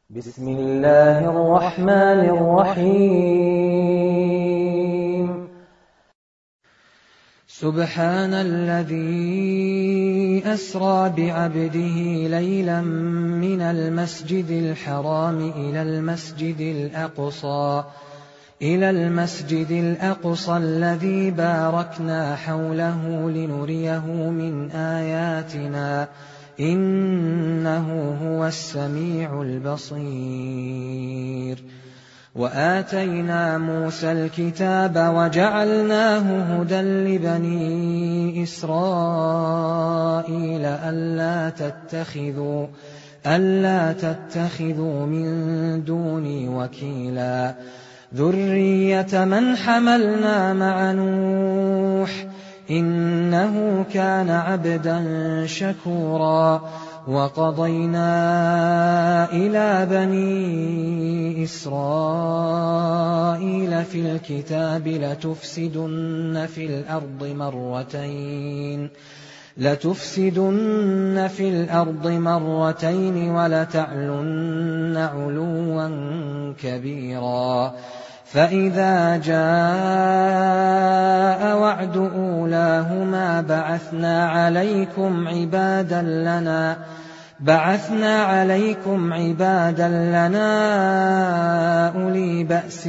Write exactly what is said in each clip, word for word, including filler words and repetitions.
بسم الله الرحمن الرحيم سبحان الذي أسرى بعبده ليلا من المسجد الحرام إلى المسجد الأقصى إلى المسجد الأقصى الذي باركنا حوله لنريه من آياتنا إنه هو السميع البصير. وآتينا موسى الكتاب وجعلناه هدى لبني إسرائيل ألا تتخذوا ألا تتخذوا من دوني وكيلا ذرية من حملنا مع نوح إنه كان عبدا شكورا. وقضينا إلى بني إسرائيل في الكتاب لتفسدن في الأرض مرتين لتفسدن في الأرض مرتين ولتعلن علوا كبيرا. فإذا جاء وعد أولاهما بعثنا عليكم عبادا لنا بعثنا عليكم عبادا لنا أولي بأس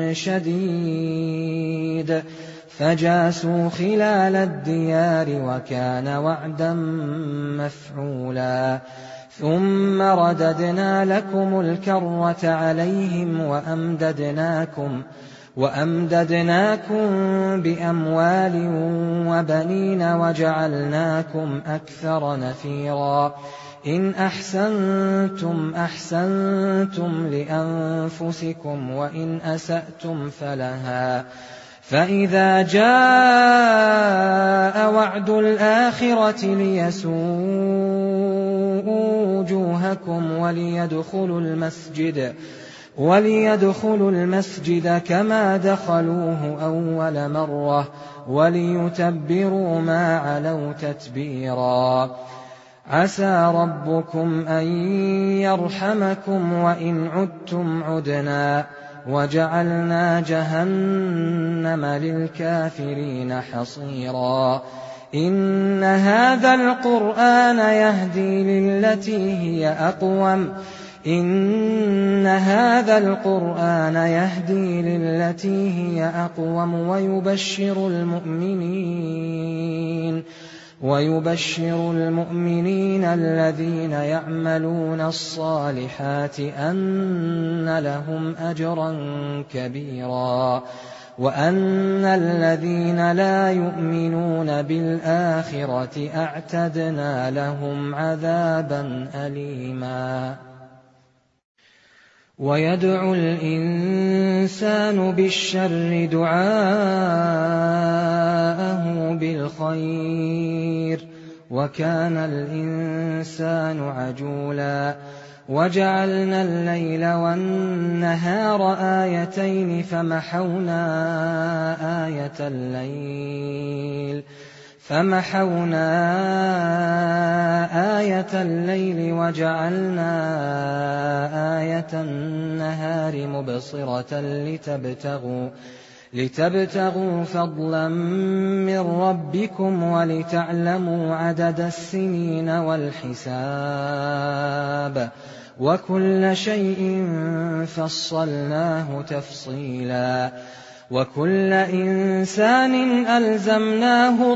شديد فجاسوا خلال الديار وكان وعدا مفعولا. ثم رددنا لكم الكرة عليهم وأمددناكم وأمددناكم بأموال وبنين وجعلناكم أكثر نفيرا. إن أحسنتم أحسنتم لأنفسكم وإن أسأتم فلها. فإذا جاء وعد الآخرة ليسوءوا وجوهكم وليدخلوا المسجد وليدخلوا المسجد كما دخلوه أول مرة وليتبروا ما علوا تتبيرا. عسى ربكم أن يرحمكم وإن عدتم عدنا وجعلنا جهنم للكافرين حصيرا. إن هذا القرآن يهدي للتي هي أقوم إن هذا القرآن يهدي للتي هي أقوم ويبشر المؤمنين ويبشر المؤمنين الذين يعملون الصالحات أن لهم أجرا كبيرا وأن الذين لا يؤمنون بالآخرة أعتدنا لهم عذابا أليما. ويدعو الإنسان بالشر دعاءه بالخير وكان الإنسان عجولا. وجعلنا الليل والنهار آيتين فمحونا آية الليل فمحونا آية الليل وجعلنا آية النهار مبصرة لتبتغوا لتبتغوا فضلا من ربكم ولتعلموا عدد السنين والحساب وكل شيء فصلناه تفصيلا. وكل إنسان ألزمناه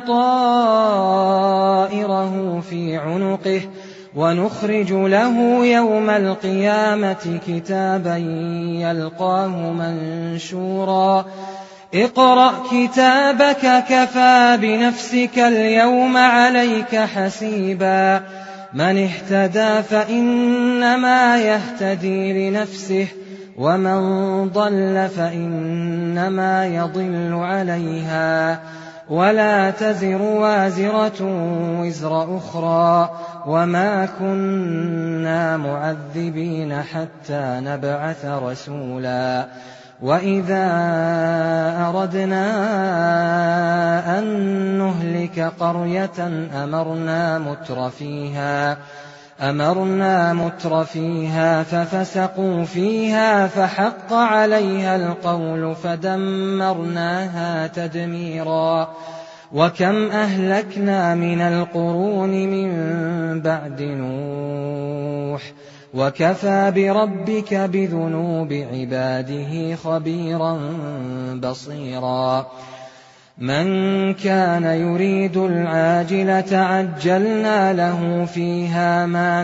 طائره في عنقه ونخرج له يوم القيامة كتابا يلقاه منشورا. اقرأ كتابك كفى بنفسك اليوم عليك حسيبا. من اهتدى فإنما يهتدي لنفسه ومن ضل فإنما يضل عليها ولا تزر وازرة وزر أخرى وما كنا معذبين حتى نبعث رسولا. وإذا أردنا أن نهلك قرية أمرنا متر فيها أمرنا متر فيها ففسقوا فيها فحق عليها القول فدمرناها تدميرا وكم أهلكنا من القرون من بعد نوح وكفى بربك بذنوب عباده خبيرا بصيرا من كان يريد العاجلة عجلنا له فيها ما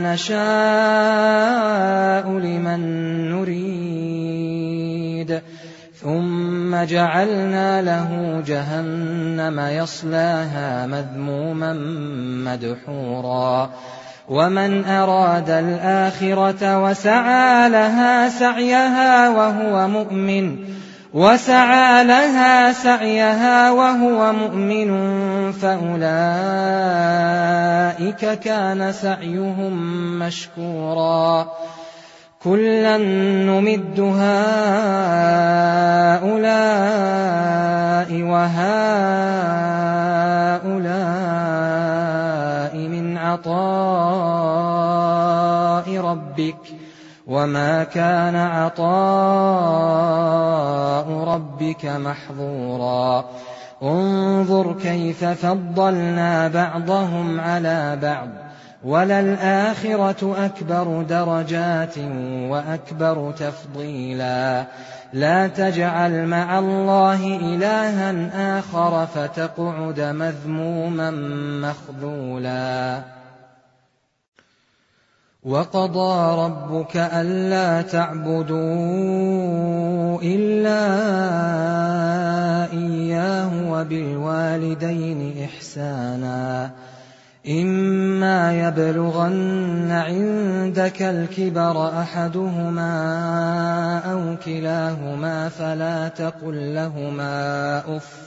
نشاء لمن نريد ثم جعلنا له جهنم يصلاها مذموما مدحورا ومن أراد الآخرة وسعى لها سعيها وهو مؤمن وسعى لها سعيها وهو مؤمن فأولئك كان سعيهم مشكورا كلا نمد هؤلاء وهؤلاء من عطاء ربك وما كان عطاء ربك محظورا انظر كيف فضلنا بعضهم على بعض وللآخرة أكبر درجات وأكبر تفضيلا لا تجعل مع الله إلها آخر فتقعد مذموما مخذولا وقضى ربك ألا تعبدوا إلا إياه وبالوالدين إحسانا إما يبلغن عندك الكبر أحدهما أو كلاهما فلا تقل لهما أف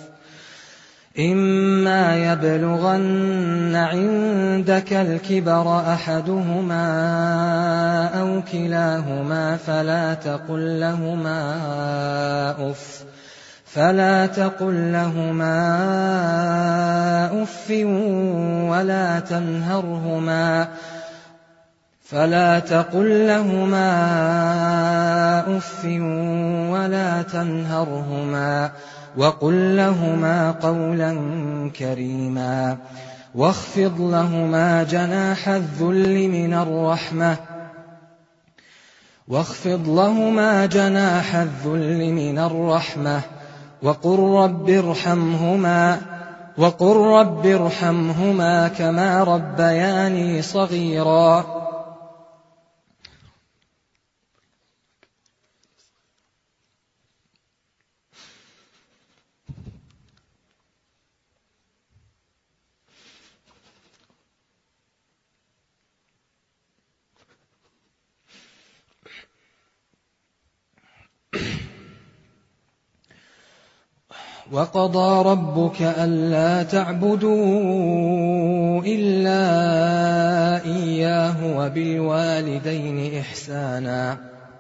إما يبلغن عندك الكبر أحدهما أو كلاهما فلا تقل لهما أف فلا تقل لهما أف ولا تنهرهما فلا تقل لهما أف ولا تنهرهما وقل لهما قولا كريما واخفض لهما جناح الذل من الرحمة واخفض لهما جناح الذل من الرحمة وقل رب ارحمهما وقل رب ارحمهما كما ربياني صغيرا وقضى ربك ألا تعبدوا إلا إياه وبالوالدين إحسانا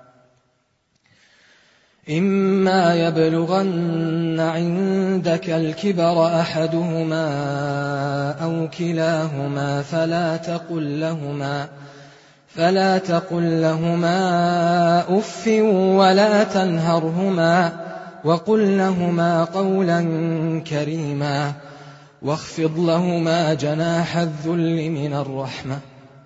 إما يبلغن عندك الكبر أحدهما أو كلاهما فلا تقل لهما فلا تقل لهما أف ولا تنهرهما وقل لهما قولا كريما واخفض لهما جناح الذل من الرحمة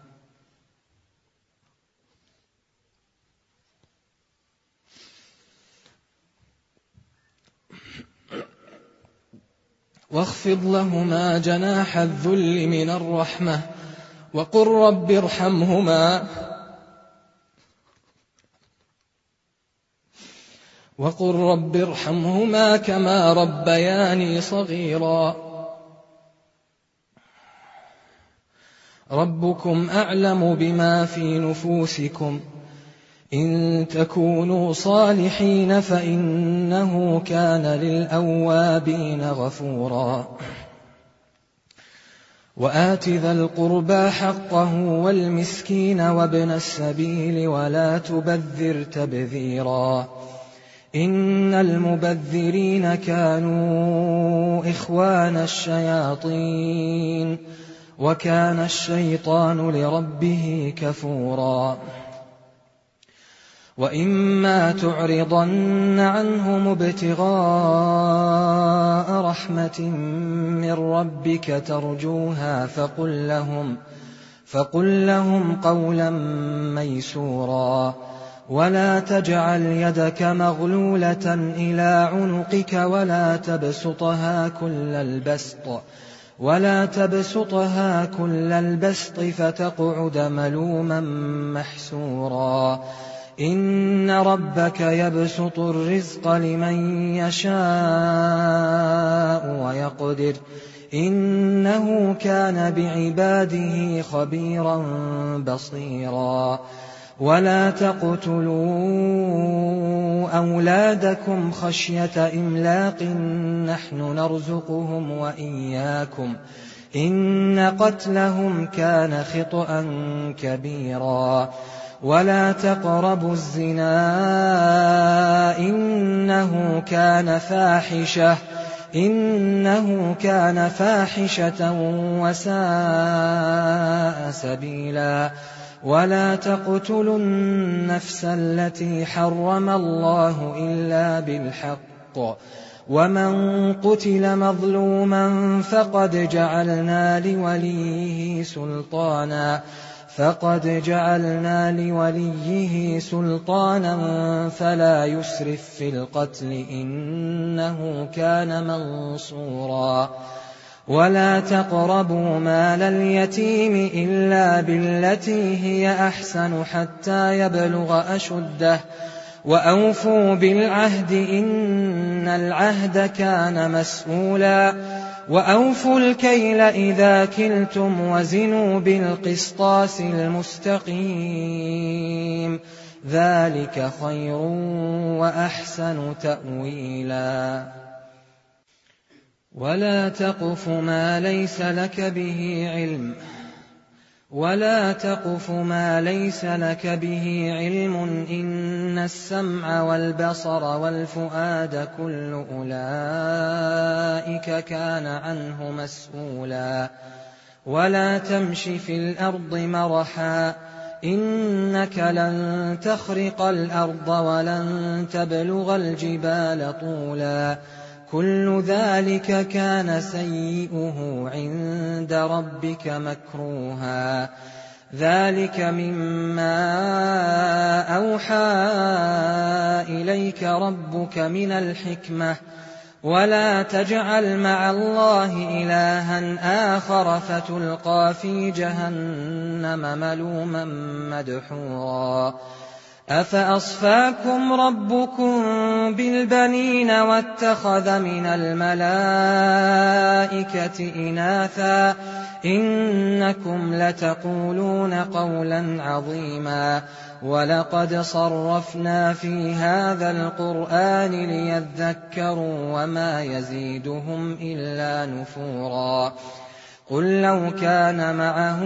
واخفض لهما جناح الذل من الرحمة وقل رب ارحمهما وقل رب ارحمهما كما ربياني صغيرا ربكم أعلم بما في نفوسكم إن تكونوا صالحين فإنه كان للأوابين غفورا وآت ذا القربى حقه والمسكين وابن السبيل ولا تبذر تبذيرا إن المبذرين كانوا إخوان الشياطين وكان الشيطان لربه كفورا وإما تعرضن عنهم ابتغاء رحمة من ربك ترجوها فقل لهم, فقل لهم قولا ميسورا ولا تجعل يدك مغلولة إلى عنقك ولا تبسطها كل البسط ولا تبسطها كل البسط فتقعد ملوما محسورا إن ربك يبسط الرزق لمن يشاء ويقدر إنه كان بعباده خبيرا بصيرا ولا تقتلوا أولادكم خشية إملاق نحن نرزقهم وإياكم إن قتلهم كان خطأ كبيرا ولا تقربوا الزنا إنه كان فاحشة إنه كان فاحشة وساء سبيلا ولا تقتلوا النفس التي حرم الله إلا بالحق ومن قتل مظلوما فقد جعلنا لوليه سلطانا فقد جعلنا لوليه سلطانا فلا يسرف في القتل إنه كان منصورا ولا تقربوا مال اليتيم إلا بالتي هي أحسن حتى يبلغ أشده وأوفوا بالعهد إن العهد كان مسؤولا وأوفوا الكيل إذا كلتم وزنوا بالقسطاس المستقيم ذلك خير وأحسن تأويلا ولا تقف ما ليس لك به علم ولا تقف ما ليس لك به علم إن السمع والبصر والفؤاد كل أولئك كان عنه مسؤولا ولا تمش في الأرض مرحا إنك لن تخرق الأرض ولن تبلغ الجبال طولا كل ذلك كان سيئه عند ربك مكروها ذلك مما أوحى إليك ربك من الحكمة ولا تجعل مع الله إلها آخر فتلقى في جهنم ملوما مدحورا أفأصفاكم ربكم بالبنين واتخذ من الملائكة إناثا إنكم لتقولون قولا عظيما ولقد صرفنا في هذا القرآن ليذكروا وما يزيدهم إلا نفورا قل لو كان معه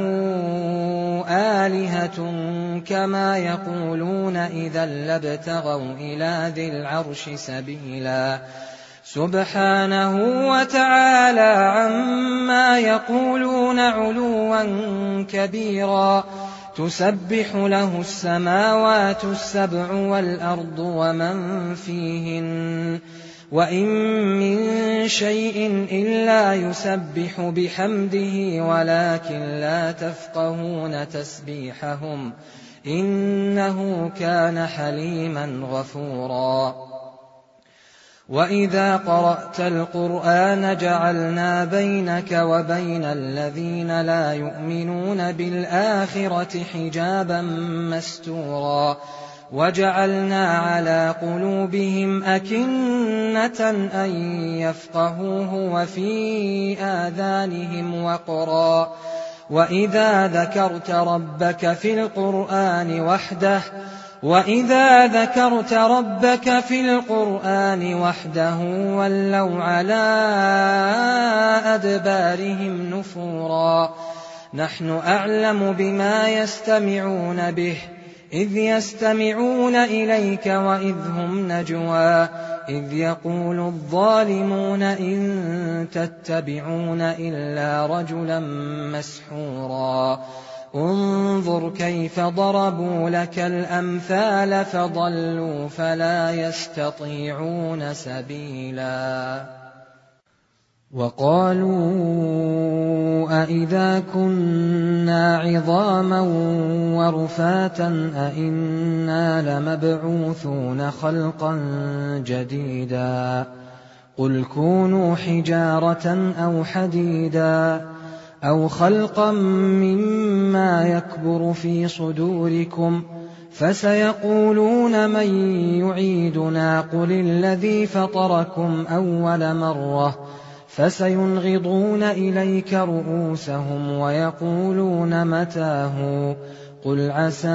آلهة كما يقولون إذا لابتغوا إلى ذي العرش سبيلا سبحانه وتعالى عما يقولون علوا كبيرا تسبح له السماوات السبع والأرض ومن فيهن وإن من شيء إلا يسبح بحمده ولكن لا تفقهون تسبيحهم إنه كان حليما غفورا وإذا قرأت القرآن جعلنا بينك وبين الذين لا يؤمنون بالآخرة حجابا مستورا وجعلنا على قلوبهم أكنة أن يفقهوه وفي آذانهم وقرا وإذا ذكرت ربك في القرآن وحده وإذا ذكرت ربك في القرآن وحده ولوا على أدبارهم نفورا نحن أعلم بما يستمعون به إذ يستمعون إليك وإذ هم نجوى إذ يقول الظالمون إن تتبعون إلا رجلا مسحورا انظر كيف ضربوا لك الأمثال فضلوا فلا يستطيعون سبيلا وقالوا أإذا كنا عظاما ورفاتا أإنا لمبعوثون خلقا جديدا قل كونوا حجارة أو حديدا أو خلقا مما يكبر في صدوركم فسيقولون من يعيدنا قل الذي فطركم أول مرة فسينغضون إليك رؤوسهم ويقولون متاه قل عسى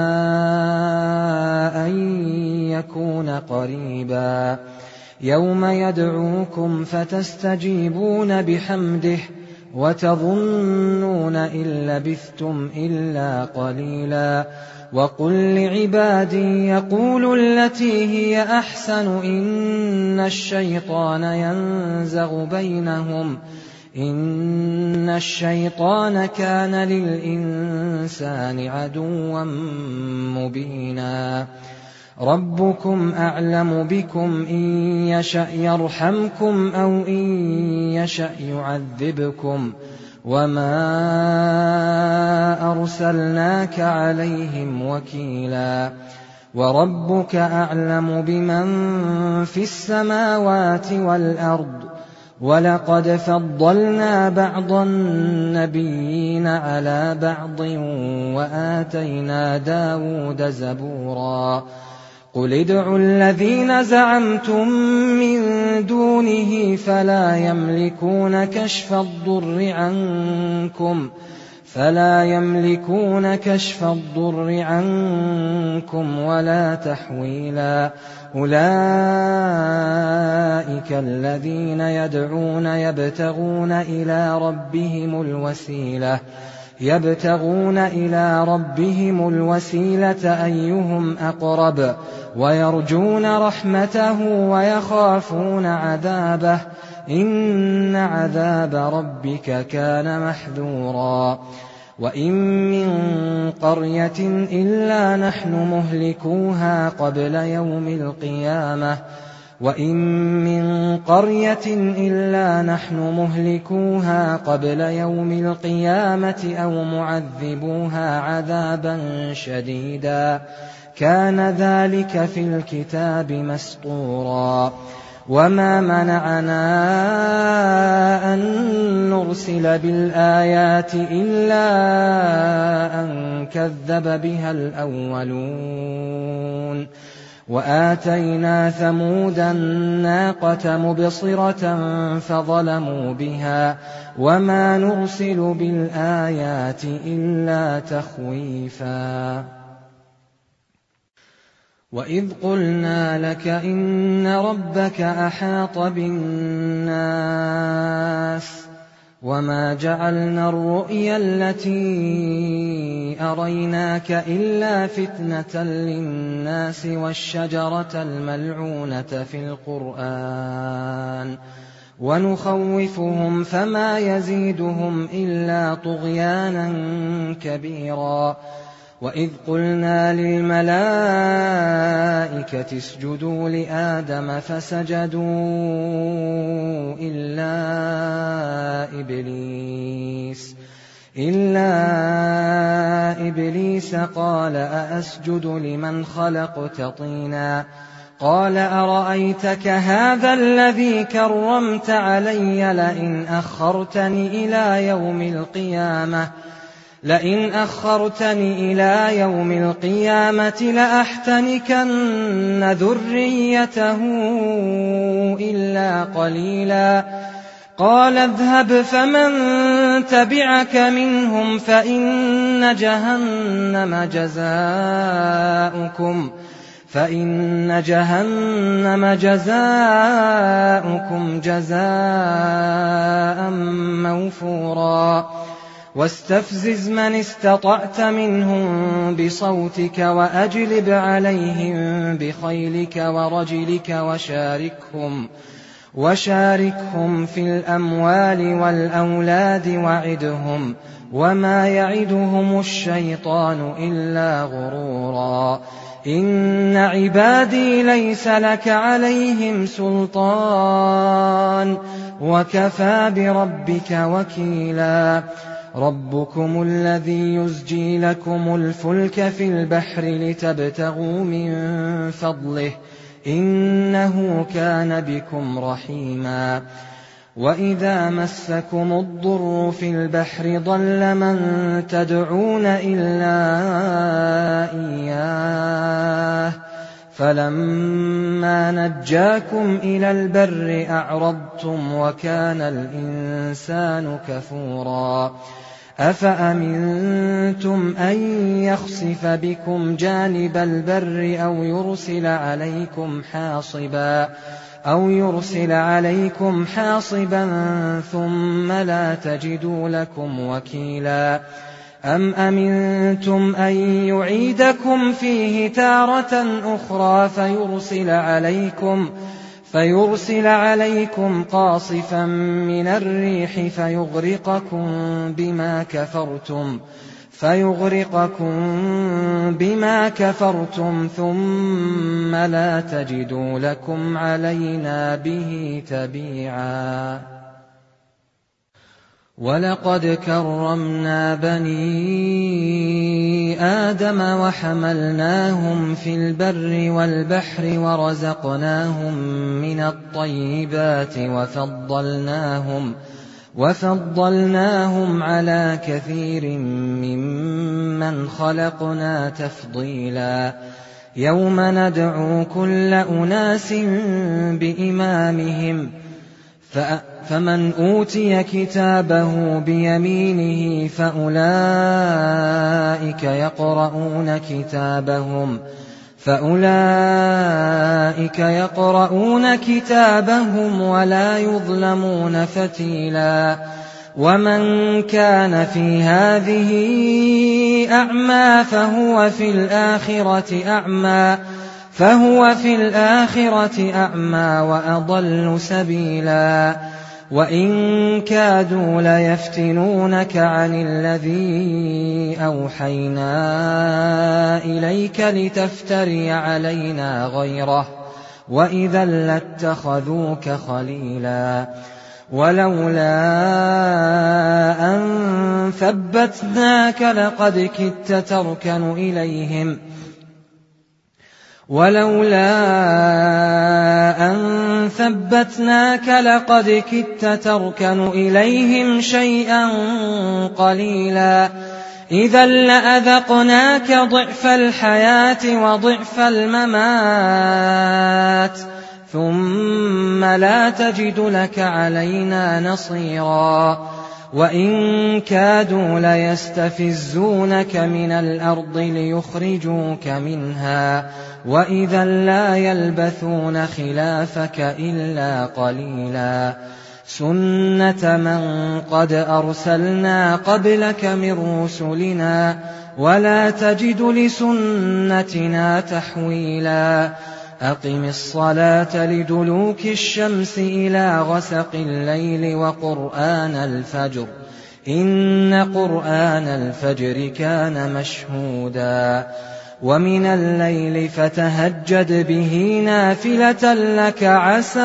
أن يكون قريبا يوم يدعوكم فتستجيبون بحمده وتظنون إن لبثتم إلا قليلا وقل لعبادي يقولوا التي هي أحسن إن الشيطان ينزغ بينهم إن الشيطان كان للإنسان عدوا مبينا ربكم أعلم بكم إن يشأ يرحمكم أو إن يشأ يعذبكم وما أرسلناك عليهم وكيلا وربك أعلم بمن في السماوات والأرض ولقد فضلنا بعض النبيين على بعض وآتينا داود زبورا قل ادعوا الذين زعمتم من دونه فلا يملكون كشف الضر عنكم فلا يملكون كشف الضر عنكم ولا تحويلا أولئك الذين يدعون يبتغون إلى ربهم الوسيلة يبتغون إلى ربهم الوسيلة أيهم أقرب ويرجون رحمته ويخافون عذابه إن عذاب ربك كان محذورا وإن من قرية إلا نحن مهلكوها قبل يوم القيامة وإن من قرية إلا نحن مهلكوها قبل يوم القيامة أو معذبوها عذابا شديدا كان ذلك في الكتاب مسطورا وما منعنا أن نرسل بالآيات إلا أن كذب بها الأولون وآتينا ثمود الناقة مبصرة فظلموا بها وما نرسل بالآيات إلا تخويفا وإذ قلنا لك إن ربك أحاط بالناس وما جعلنا الرؤيا التي أريناك إلا فتنة للناس والشجرة الملعونة في القرآن ونخوفهم فما يزيدهم إلا طغيانا كبيرا وإذ قلنا للملائكة اسجدوا لآدم فسجدوا إلا إبليس إلا إبليس قال أأسجد لمن خلقت طينا قال أرأيتك هذا الذي كرمت علي لئن أخرتني إلى يوم القيامة لئن أخرتني إلى يوم القيامة لأحتنكن ذريته إلا قليلا قال اذهب فمن تبعك منهم فإن جهنم جزاؤكم فإن جهنم جزاؤكم جزاء موفورا واستفزز من استطعت منهم بصوتك وأجلب عليهم بخيلك ورجلك وشاركهم وشاركهم في الأموال والأولاد وعدهم وما يعدهم الشيطان إلا غرورا إن عبادي ليس لك عليهم سلطان وكفى بربك وكيلا ربكم الذي يزجي لكم الفلك في البحر لتبتغوا من فضله إنه كان بكم رحيما وإذا مسكم الضر في البحر ضل من تدعون إلا إياه فلما نجاكم إلى البر أعرضتم وكان الإنسان كفورا أفأمنتم أن يخسف بكم جانب البر أو يرسل عليكم حاصبا أو يرسل عليكم حاصبا ثم لا تجدوا لكم وكيلا أم أمنتم أن يعيدكم فيه تارة أخرى فيرسل عليكم فيرسل عليكم قاصفا من الريح فيغرقكم بما كفرتم فيغرقكم بما كفرتم ثم لا تجدوا لكم علينا به تبيعا ولقد كرمنا بني آدم وحملناهم في البر والبحر ورزقناهم من الطيبات وفضلناهم وفضلناهم على كثير ممن خلقنا تفضيلا يوم ندعو كل أناس بإمامهم فمن أوتي كتابه بيمينه فأولئك يقرؤون كتابهم فأولئك يقرؤون كتابهم ولا يظلمون فتيلا ومن كان في هذه أعمى فهو في الآخرة أعمى فهو في الآخرة أعمى وأضل سبيلا وإن كادوا ليفتنونك عن الذي أوحينا إليك لتفتري علينا غيره وإذا لاتخذوك خليلا ولولا أن ثبتناك لقد كدت تركن إليهم ولولا أن ثبتناك لقد كدت تركن إليهم شيئا قليلا إذا لأذقناك ضعف الحياة وضعف الممات ثم لا تجد لك علينا نصيرا وإن كادوا ليستفزونك من الأرض ليخرجوك منها وإذا لا يلبثون خلافك إلا قليلا سنة من قد أرسلنا قبلك من رسلنا ولا تجد لسنتنا تحويلا أقم الصلاة لدلوك الشمس إلى غسق الليل وقرآن الفجر إن قرآن الفجر كان مشهودا ومن الليل فتهجد به نافلة لك عسى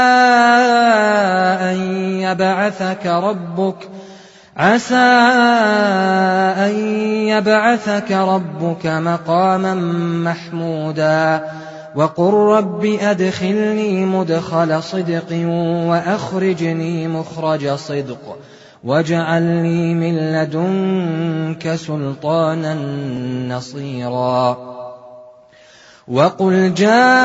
أن يبعثك ربك عسى أن يبعثك ربك مقاما محمودا وقل رب أدخلني مدخل صدق وأخرجني مخرج صدق واجعل لي من لدنك سلطانا نصيرا وقل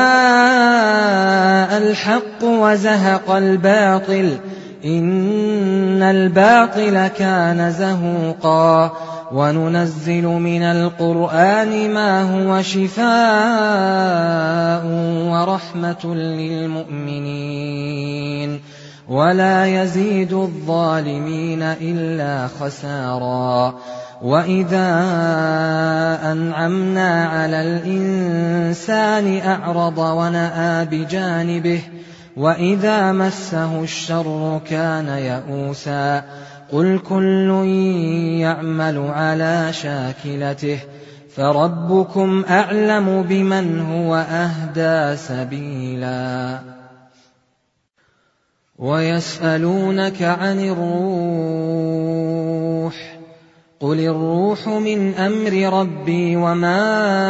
جاء الحق وزهق الباطل إن الباطل كان زهوقا وننزل من القرآن ما هو شفاء ورحمة للمؤمنين ولا يزيد الظالمين إلا خسارا. وإذا أنعمنا على الإنسان أعرض ونأى بجانبه وإذا مسه الشر كان يئوسا. قل كل يعمل على شاكلته فربكم أعلم بمن هو أهدى سبيلا. ويسألونك عن الروح قل الروح من أمر ربي وما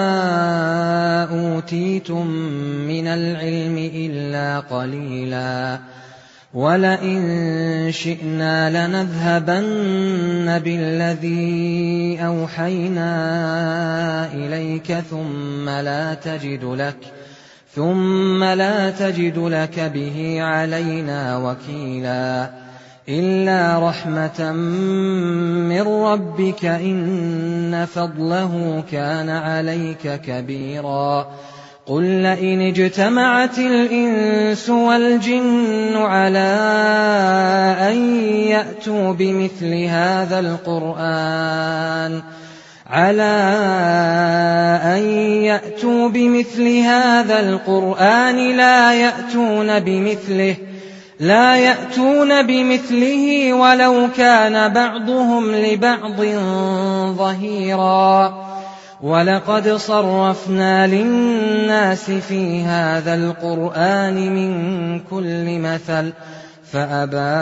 أوتيتم من العلم إلا قليلا. ولئن شئنا لنذهبن بالذي أوحينا إليك ثم لا تجد لك ثم لا تجد لك به علينا وكيلا. إلا رحمة من ربك إن فضله كان عليك كبيرا. قل لئن اجتمعت الإنس والجن على أن يأتوا بمثل هذا القرآن على أن يأتوا بمثل هذا القرآن لا يأتون بمثله لا يأتون بمثله ولو كان بعضهم لبعض ظهيرا. ولقد صرفنا للناس في هذا القرآن من كل مثل فأبى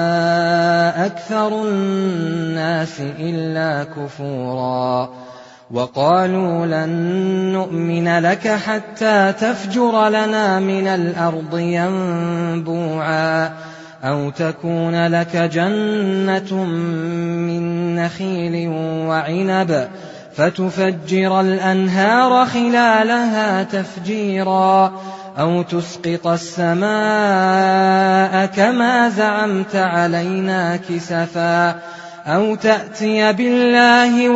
أكثر الناس إلا كفورا. وقالوا لن نؤمن لك حتى تفجر لنا من الأرض ينبوعا أو تكون لك جنة من نخيل وعنب فتفجر الأنهار خلالها تفجيرا أو تسقط السماء كما زعمت علينا كسفا أو تأتي بالله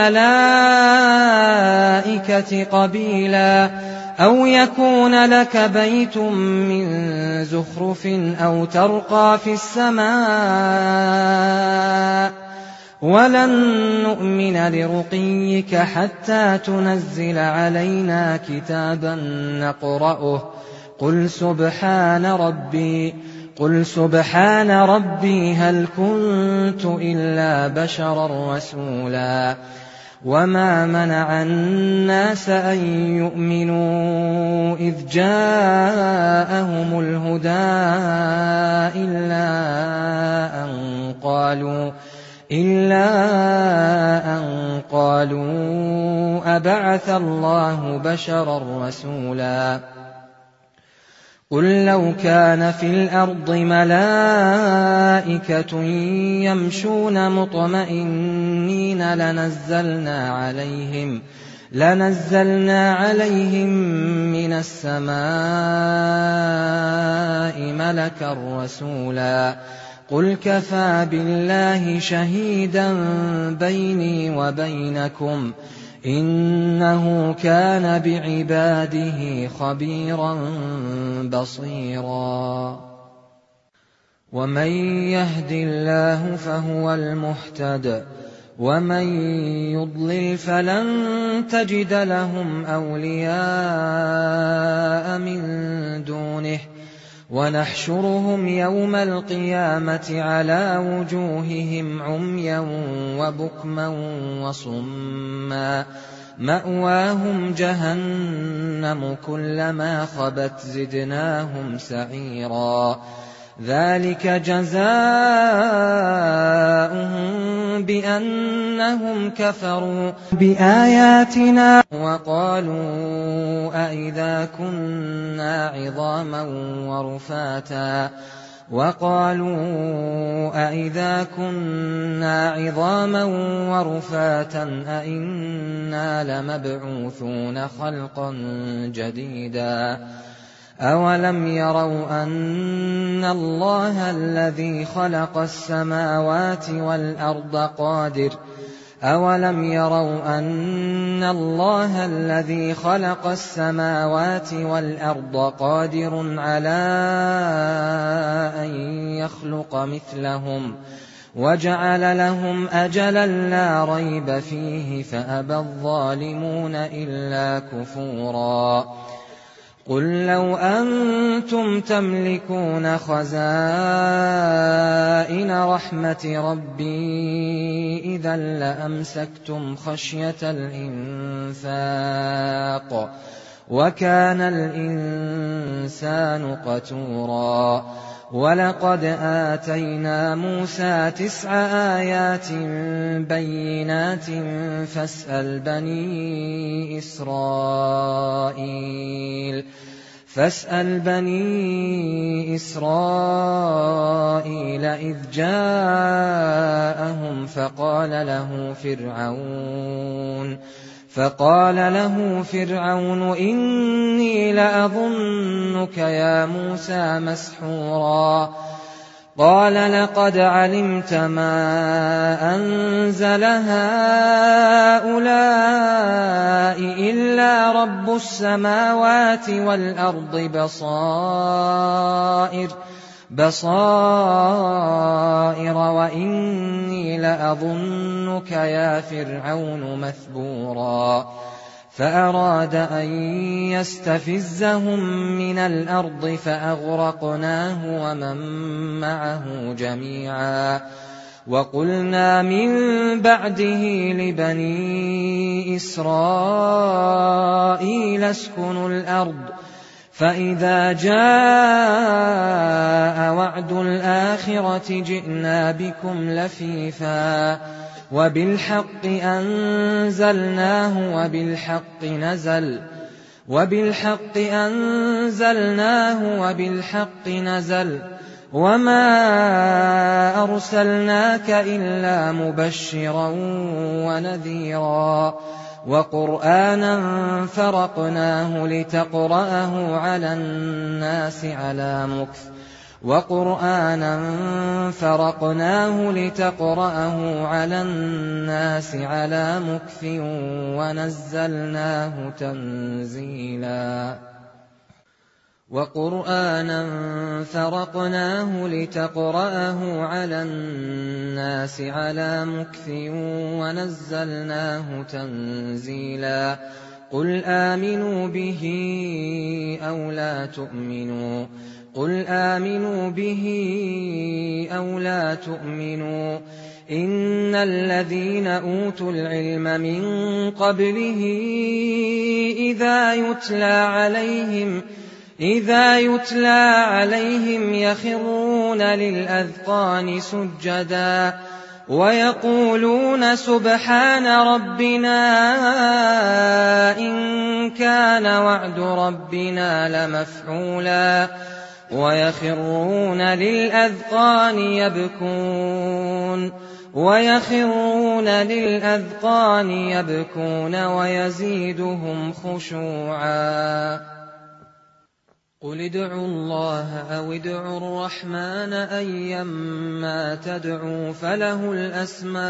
والملائكة قبيلا أو يكون لك بيت من زخرف أو ترقى في السماء ولن نؤمن لرقيك حتى تنزل علينا كتابا نقرأه قل سبحان ربي قل سبحان ربي هل كنت إلا بشرا رسولا. وما منع الناس أن يؤمنوا إذ جاءهم الهدى إلا أن قالوا إلا أن قالوا أبعث الله بشرا رسولا. قل لو كان في الأرض ملائكة يمشون مطمئنين لنزلنا عليهم لنزلنا عليهم من السماء ملكا رسولا. قل كفى بالله شهيدا بيني وبينكم إنه كان بعباده خبيرا بصيرا. ومن يهد الله فهو المهتد ومن يضلل فلن تجد لهم أولياء من دونه ونحشرهم يوم القيامة على وجوههم عميا وبكما وصما مأواهم جهنم كلما خبت زدناهم سعيرا. ذلك جزاؤهم بأنهم كفروا بآياتنا وقالوا أئذا كنا عظاما ورفاتا وقالوا أئذا كنا عظاما ورفاتا أئنا لمبعوثون خلقا جديدا. أولم يروا أن الله الذي خلق السماوات والأرض قادر أَوَلَمْ يَرَوْا أَنَّ اللَّهَ الَّذِي خَلَقَ السَّمَاوَاتِ وَالْأَرْضَ قَادِرٌ عَلَىٰ أَن يَخْلُقَ مِثْلَهُمْ وَجَعَلَ لَهُمْ أَجَلًا لَّا رَيْبَ فِيهِ فَأَبَى الظَّالِمُونَ إِلَّا كُفُورًا قُل لَّوْ أَنتُمْ تَمْلِكُونَ خَزَائِنَ رَحْمَةِ رَبِّي إِذًا لَّأَمْسَكْتُمْ خَشْيَةَ الْإِنفَاقِ وَكَانَ الْإِنسَانُ قَتُورًا وَلَقَدْ آتَيْنَا مُوسَىٰ تِسْعَ آيَاتٍ بَيِّنَاتٍ فَاسْأَلْ بَنِي إِسْرَائِيلَ فَاسْأَلْ بَنِي إِسْرَائِيلَ إِذْ جَاءَهُمْ فَقَالَ لَهُ فِرْعَوْنُ فقال له فرعون إني لأظنك يا موسى مسحورا قال لقد علمت ما أنزل هؤلاء إلا رب السماوات والأرض بصائر بصائر وإني لأظنك يا فرعون مثبورا فأراد أن يستفزهم من الأرض فأغرقناه ومن معه جميعا وقلنا من بعده لبني إسرائيل اسكنوا الأرض فإذا جاء وعد الآخرة جئنا بكم لفيفا وبالحق أنزلناه وبالحق نزل وبالحق أنزلناه وبالحق نزل وما أرسلناك إلا مبشرا ونذيرا وقرآنا فرقناه لتقرأه على الناس على مكث وقرآنا فرقناه لتقرأه على الناس على مكث ونزلناه تنزيلا وقرآنا فرقناه لتقرأه على الناس على مكث ونزلناه تنزيلا قل آمنوا به أو لا تؤمنوا قل آمنوا به أو لا تؤمنوا إن الذين أوتوا العلم من قبله إذا يتلى عليهم إذا يتلى عليهم يخرون للأذقان سجدا ويقولون سبحان ربنا إن كان وعد ربنا لمفعولا ويخرون للأذقان يبكون ويخرون للأذقان يبكون ويزيدهم خشوعا قل ادعوا الله أو ادعوا الرحمن أيما تدعوا فله الأسماء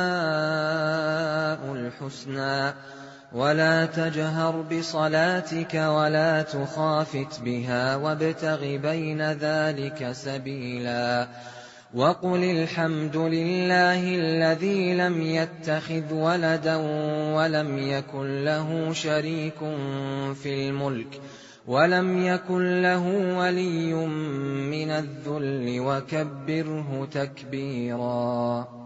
الحسنى ولا تجهر بصلاتك ولا تخافت بها وابتغ بين ذلك سبيلا وقل الحمد لله الذي لم يتخذ ولدا ولم يكن له شريك في الملك ولم يكن له ولي من الذل وكبره تكبيرا